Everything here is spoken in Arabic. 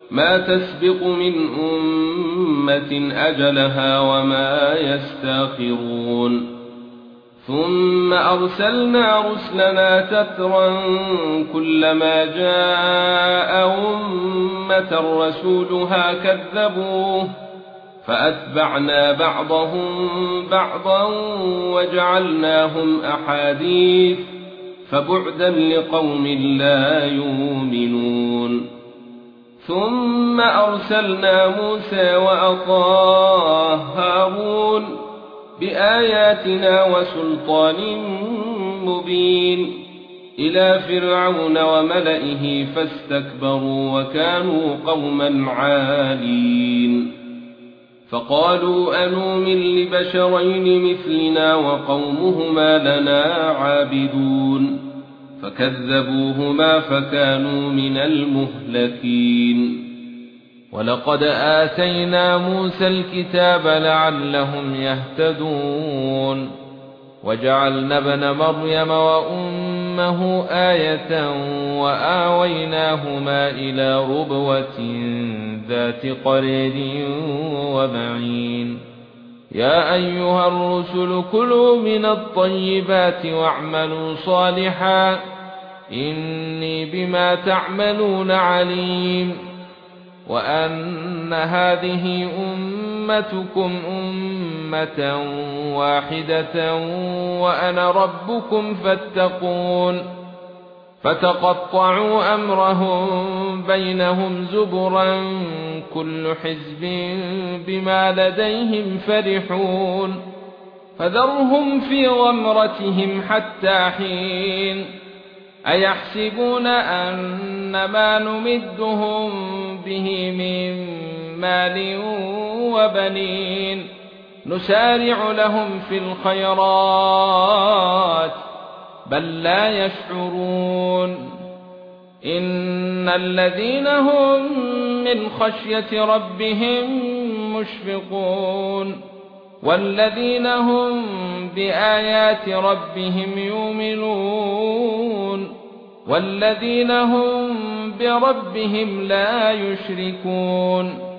ما تسبق من أمة أجلها وما يستاخرون ثم أرسلنا رسلنا تترا كلما جاء أمة رسولها كذبوه فأتبعنا بعضهم بعضا وجعلناهم أحاديث فبعدا لقوم لا يؤمنون ثم أرسلنا موسى وأخاه هارون بآياتنا وسلطان مبين إلى فرعون وملئه فاستكبروا وكانوا قوما عالين فقالوا أنؤمن لبشرين مثلنا وقومهما لنا عابدون فكذبوهما فكانوا من المهلكين ولقد آتينا موسى الكتاب لعلهم يهتدون وجعلنا ابن مريم وأمه آية وآويناهما إلى ربوة ذات قرار ومعين يا أيها الرسل كلوا من الطيبات واعملوا صالحا إني بما تعملون عليم وأن هذه أمتكم أمة واحدة وأنا ربكم فاتقون فتقطعوا أمرهم بينهم زبرا كل حزب بما لديهم فرحون فذرهم في غمرتهم حتى حين أيحسبون أن ما نمدهم به من مال وبنين نسارع لهم في الخيرات بل لا يشعرون إن الذين هم من خشية ربهم مشفقون والذين هم بآيات ربهم يؤمنون والذين هم بربهم لا يشركون